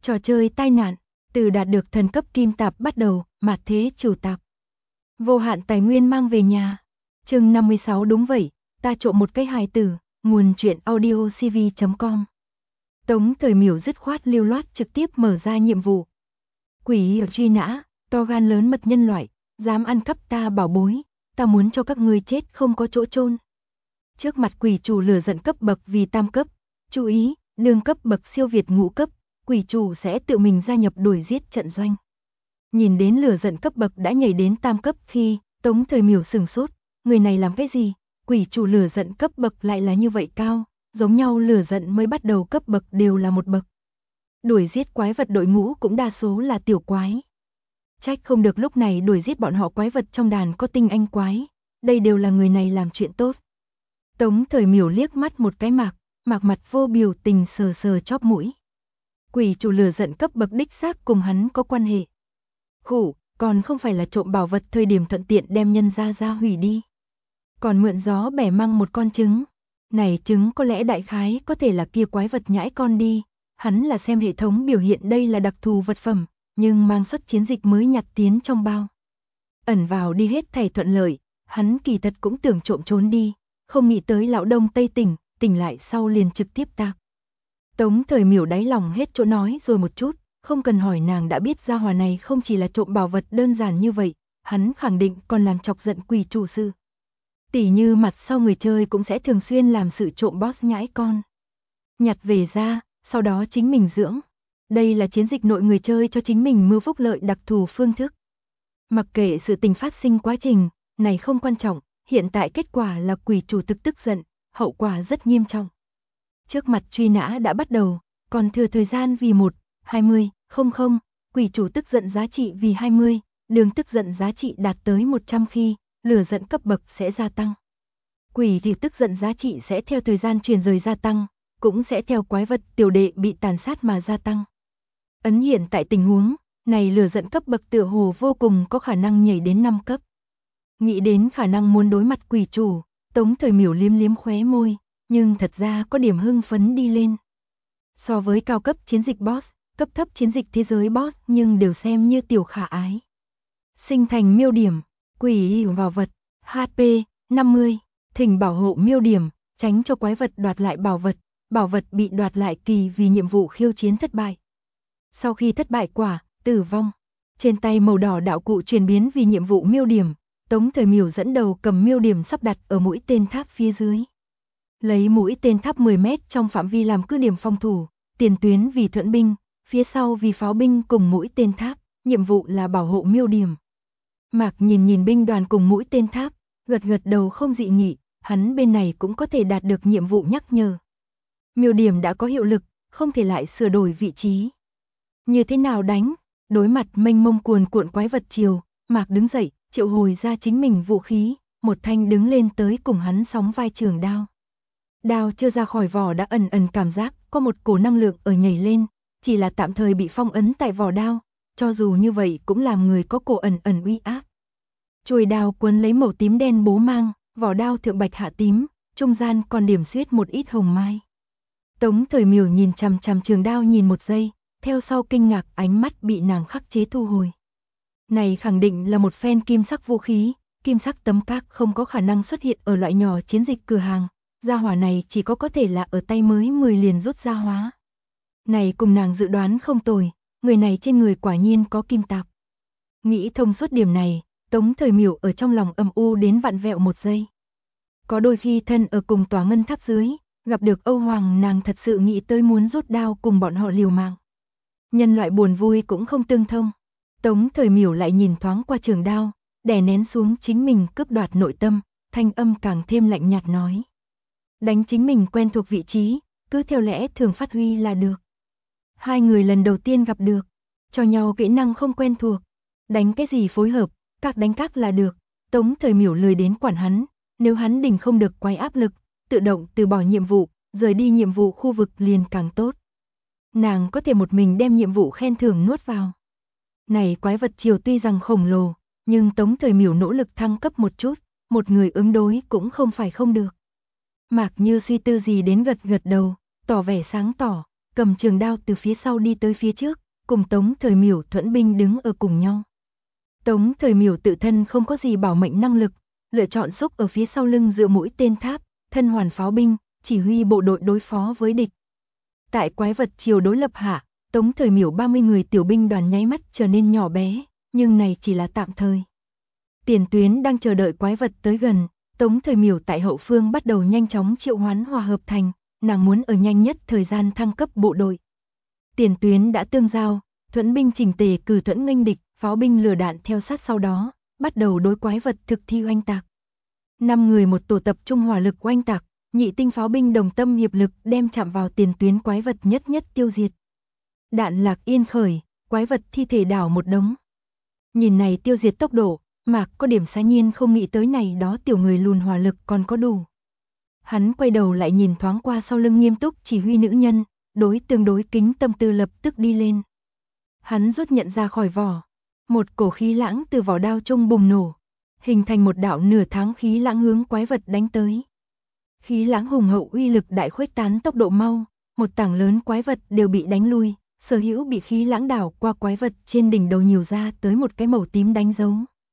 Trò chơi tai nạn, từ đạt được thần cấp kim tạp bắt đầu, mạt thế trừ tạp. Vô hạn tài nguyên mang về nhà. Chương 56 đúng vậy, ta trộm một cái hài tử, nguồn truyện audio cv.com. Tống Thời Miểu dứt khoát lưu loát trực tiếp mở ra nhiệm vụ. Quỷ truy nã, to gan lớn mật nhân loại, dám ăn cắp ta bảo bối, ta muốn cho các ngươi chết không có chỗ chôn. Trước mặt quỷ chủ lửa giận cấp bậc vì tam cấp, chú ý, đường cấp bậc siêu việt ngũ cấp, quỷ chủ sẽ tự mình gia nhập đuổi giết trận doanh. Nhìn đến lửa giận cấp bậc đã nhảy đến tam cấp khi Tống Thời Miểu sửng sốt, người này làm cái gì? Quỷ chủ lửa giận cấp bậc lại là như vậy cao, giống nhau lửa giận mới bắt đầu cấp bậc đều là một bậc. Đuổi giết quái vật đội ngũ cũng đa số là tiểu quái. Trách không được lúc này đuổi giết bọn họ quái vật trong đàn có tinh anh quái, đây đều là người này làm chuyện tốt. Tống Thời Miểu liếc mắt một cái Mạc mặt vô biểu tình sờ sờ chóp mũi. Quỷ chủ lửa giận cấp bậc đích xác cùng hắn có quan hệ. Khủ, còn không phải là trộm bảo vật thời điểm thuận tiện đem nhân ra hủy đi. Còn mượn gió bẻ măng một con trứng. Này trứng có lẽ đại khái có thể là kia quái vật nhãi con đi. Hắn là xem hệ thống biểu hiện đây là đặc thù vật phẩm, nhưng mang xuất chiến dịch mới nhặt tiến trong bao. Ẩn vào đi hết thảy thuận lợi, hắn kỳ thật cũng tưởng trộm trốn đi, không nghĩ tới lão đông tây tỉnh lại sau liền trực tiếp tạc. Tống Thời Miểu đáy lòng hết chỗ nói rồi một chút, không cần hỏi nàng đã biết gia hỏa này không chỉ là trộm bảo vật đơn giản như vậy, hắn khẳng định còn làm chọc giận quỷ chủ sự. Tỉ như mặt sau người chơi cũng sẽ thường xuyên làm sự trộm boss nhãi con. Nhặt về ra, sau đó chính mình dưỡng. Đây là chiến dịch nội người chơi cho chính mình mưu phúc lợi đặc thù phương thức. Mặc kệ sự tình phát sinh quá trình, này không quan trọng, hiện tại kết quả là quỷ chủ tức giận, hậu quả rất nghiêm trọng. Trước mặt truy nã đã bắt đầu, còn thừa thời gian vì 1:20:00, quỷ chủ tức giận giá trị vì 20, đường tức giận giá trị đạt tới 100 khi, lửa giận cấp bậc sẽ gia tăng. Quỷ thì tức giận giá trị sẽ theo thời gian truyền rời gia tăng, cũng sẽ theo quái vật tiểu đệ bị tàn sát mà gia tăng. Ấn hiện tại tình huống, này lửa giận cấp bậc tựa hồ vô cùng có khả năng nhảy đến 5 cấp. Nghĩ đến khả năng muốn đối mặt quỷ chủ, Tống Thời Miểu liếm khóe môi, nhưng thật ra có điểm hưng phấn đi lên. So với cao cấp chiến dịch boss, cấp thấp chiến dịch thế giới boss nhưng đều xem như tiểu khả ái. Sinh thành miêu điểm, quỷ vào vật, HP 50, thỉnh bảo hộ miêu điểm, tránh cho quái vật đoạt lại bảo vật bị đoạt lại kỳ vì nhiệm vụ khiêu chiến thất bại. Sau khi thất bại quả, tử vong. Trên tay màu đỏ đạo cụ chuyển biến vì nhiệm vụ miêu điểm, Tống Thời Miểu dẫn đầu cầm miêu điểm sắp đặt ở mũi tên tháp phía dưới. Lấy mũi tên tháp 10 mét trong phạm vi làm cứ điểm phòng thủ, tiền tuyến vì thuẫn binh, phía sau vì pháo binh cùng mũi tên tháp, nhiệm vụ là bảo hộ miêu điểm. Mạc nhìn binh đoàn cùng mũi tên tháp, gật đầu không dị nghị, hắn bên này cũng có thể đạt được nhiệm vụ nhắc nhở. Miêu điểm đã có hiệu lực, không thể lại sửa đổi vị trí. Như thế nào đánh? Đối mặt mênh mông cuồn cuộn quái vật chiều, Mạc đứng dậy, triệu hồi ra chính mình vũ khí, một thanh đứng lên tới cùng hắn sóng vai trường đao. Đao chưa ra khỏi vỏ đã ẩn cảm giác có một cổ năng lượng ở nhảy lên, chỉ là tạm thời bị phong ấn tại vỏ đao, cho dù như vậy cũng làm người có cổ ẩn uy áp. Chuôi đao quấn lấy màu tím đen bố mang, vỏ đao thượng bạch hạ tím, trung gian còn điểm xuyết một ít hồng mai. Tống Thời Miểu nhìn chằm chằm trường đao nhìn một giây, theo sau kinh ngạc ánh mắt bị nàng khắc chế thu hồi. Này khẳng định là một phen kim sắc vũ khí, kim sắc tấm các không có khả năng xuất hiện ở loại nhỏ chiến dịch cửa hàng. Gia hỏa này chỉ có thể là ở tay mới 10 liền rút ra hóa. Này cùng nàng dự đoán không tồi, người này trên người quả nhiên có kim tạp. Nghĩ thông suốt điểm này, Tống Thời Miểu ở trong lòng âm u đến vặn vẹo một giây. Có đôi khi thân ở cùng tòa ngân tháp dưới, gặp được Âu Hoàng nàng thật sự nghĩ tới muốn rút đao cùng bọn họ liều mạng. Nhân loại buồn vui cũng không tương thông. Tống Thời Miểu lại nhìn thoáng qua trường đao, đè nén xuống chính mình cướp đoạt nội tâm, thanh âm càng thêm lạnh nhạt nói. Đánh chính mình quen thuộc vị trí, cứ theo lẽ thường phát huy là được. Hai người lần đầu tiên gặp được, cho nhau kỹ năng không quen thuộc, đánh cái gì phối hợp, các đánh các là được. Tống Thời Miểu lười đến quản hắn, nếu hắn đỉnh không được quay áp lực, tự động từ bỏ nhiệm vụ, rời đi nhiệm vụ khu vực liền càng tốt. Nàng có thể một mình đem nhiệm vụ khen thưởng nuốt vào. Này quái vật chiều tuy rằng khổng lồ, nhưng Tống Thời Miểu nỗ lực thăng cấp một chút, một người ứng đối cũng không phải không được. Mạc Như suy tư gì đến gật đầu, tỏ vẻ sáng tỏ, cầm trường đao từ phía sau đi tới phía trước, cùng Tống Thời Miểu thuẫn binh đứng ở cùng nhau. Tống Thời Miểu tự thân không có gì bảo mệnh năng lực, lựa chọn xúc ở phía sau lưng dựa mũi tên tháp, thân hoàn pháo binh, chỉ huy bộ đội đối phó với địch. Tại quái vật chiều đối lập hạ, Tống Thời Miểu 30 người tiểu binh đoàn nháy mắt trở nên nhỏ bé, nhưng này chỉ là tạm thời. Tiền tuyến đang chờ đợi quái vật tới gần, Tống Thời Miểu tại hậu phương bắt đầu nhanh chóng triệu hoán hòa hợp thành, nàng muốn ở nhanh nhất thời gian thăng cấp bộ đội. Tiền tuyến đã tương giao, thuẫn binh chỉnh tề cử thuẫn nghênh địch, pháo binh lửa đạn theo sát sau đó, bắt đầu đối quái vật thực thi oanh tạc. 5 người một tổ tập trung hỏa lực oanh tạc, nhị tinh pháo binh đồng tâm hiệp lực đem chạm vào tiền tuyến quái vật nhất nhất tiêu diệt. Đạn lạc yên khởi, quái vật thi thể đảo một đống. Nhìn này tiêu diệt tốc độ, Mạc có điểm xá nhiên không nghĩ tới này đó tiểu người lùn hỏa lực còn có đủ. Hắn quay đầu lại nhìn thoáng qua sau lưng nghiêm túc chỉ huy nữ nhân, tương đối kính tâm tư lập tức đi lên. Hắn rút nhận ra khỏi vỏ, một cổ khí lãng từ vỏ đao trung bùng nổ, hình thành một đạo nửa tháng khí lãng hướng quái vật đánh tới. Khí lãng hùng hậu uy lực đại khuếch tán tốc độ mau, một tảng lớn quái vật đều bị đánh lui, sở hữu bị khí lãng đảo qua quái vật trên đỉnh đầu nhiều ra tới một cái màu tím đánh dấu.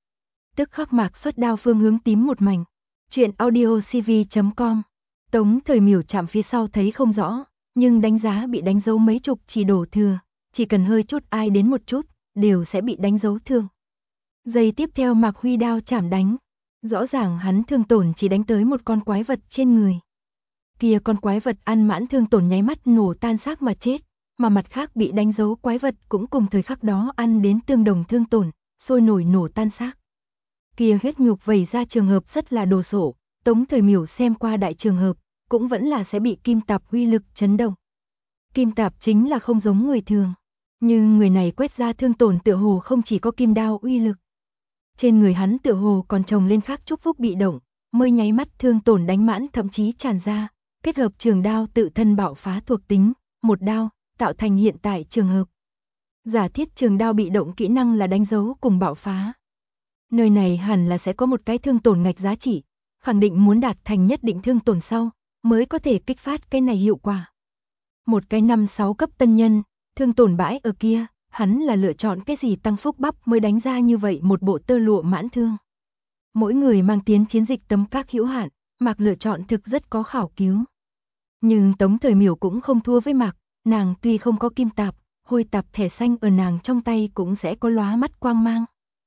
Tức khắc Mạc xuất đao phương hướng tím một mảnh. Chuyện audio cv.com. Tống Thời Miểu chạm phía sau thấy không rõ, nhưng đánh giá bị đánh dấu mấy chục chỉ đổ thừa, chỉ cần hơi chút ai đến một chút, đều sẽ bị đánh dấu thương. Giây tiếp theo Mạc huy đao chạm đánh, rõ ràng hắn thương tổn chỉ đánh tới một con quái vật trên người. Kia con quái vật ăn mãn thương tổn nháy mắt nổ tan xác mà chết, mà mặt khác bị đánh dấu quái vật cũng cùng thời khắc đó ăn đến tương đồng thương tổn, sôi nổi nổ tan xác. Kia huyết nhục vẩy ra trường hợp rất là đồ sộ, Tống Thời Miểu xem qua đại trường hợp, cũng vẫn là sẽ bị kim tạp uy lực chấn động. Kim tạp chính là không giống người thường, nhưng người này quét ra thương tổn tựa hồ không chỉ có kim đao uy lực. Trên người hắn tựa hồ còn trồng lên khác chúc phúc bị động, mới nháy mắt thương tổn đánh mãn thậm chí tràn ra, kết hợp trường đao tự thân bạo phá thuộc tính, một đao, tạo thành hiện tại trường hợp. Giả thiết trường đao bị động kỹ năng là đánh dấu cùng bạo phá. Nơi này hẳn là sẽ có một cái thương tổn ngạch giá trị, khẳng định muốn đạt thành nhất định thương tổn sau, mới có thể kích phát cái này hiệu quả. Một cái 5-6 cấp tân nhân, thương tổn bãi ở kia, hắn là lựa chọn cái gì tăng phúc bắp mới đánh ra như vậy một bộ tơ lụa mãn thương. Mỗi người mang tiến chiến dịch tấm các hữu hạn, Mạc lựa chọn thực rất có khảo cứu. Nhưng Tống Thời Miểu cũng không thua với Mạc, nàng tuy không có kim tạp, hôi tạp thẻ xanh ở nàng trong tay cũng sẽ có lóa mắt quang mang.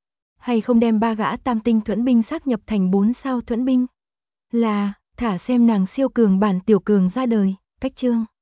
Hay không đem 3 gã tam tinh thuẫn binh sáp nhập thành 4 sao thuẫn binh? Là, thả xem nàng siêu cường bản tiểu cường ra đời, cách chương.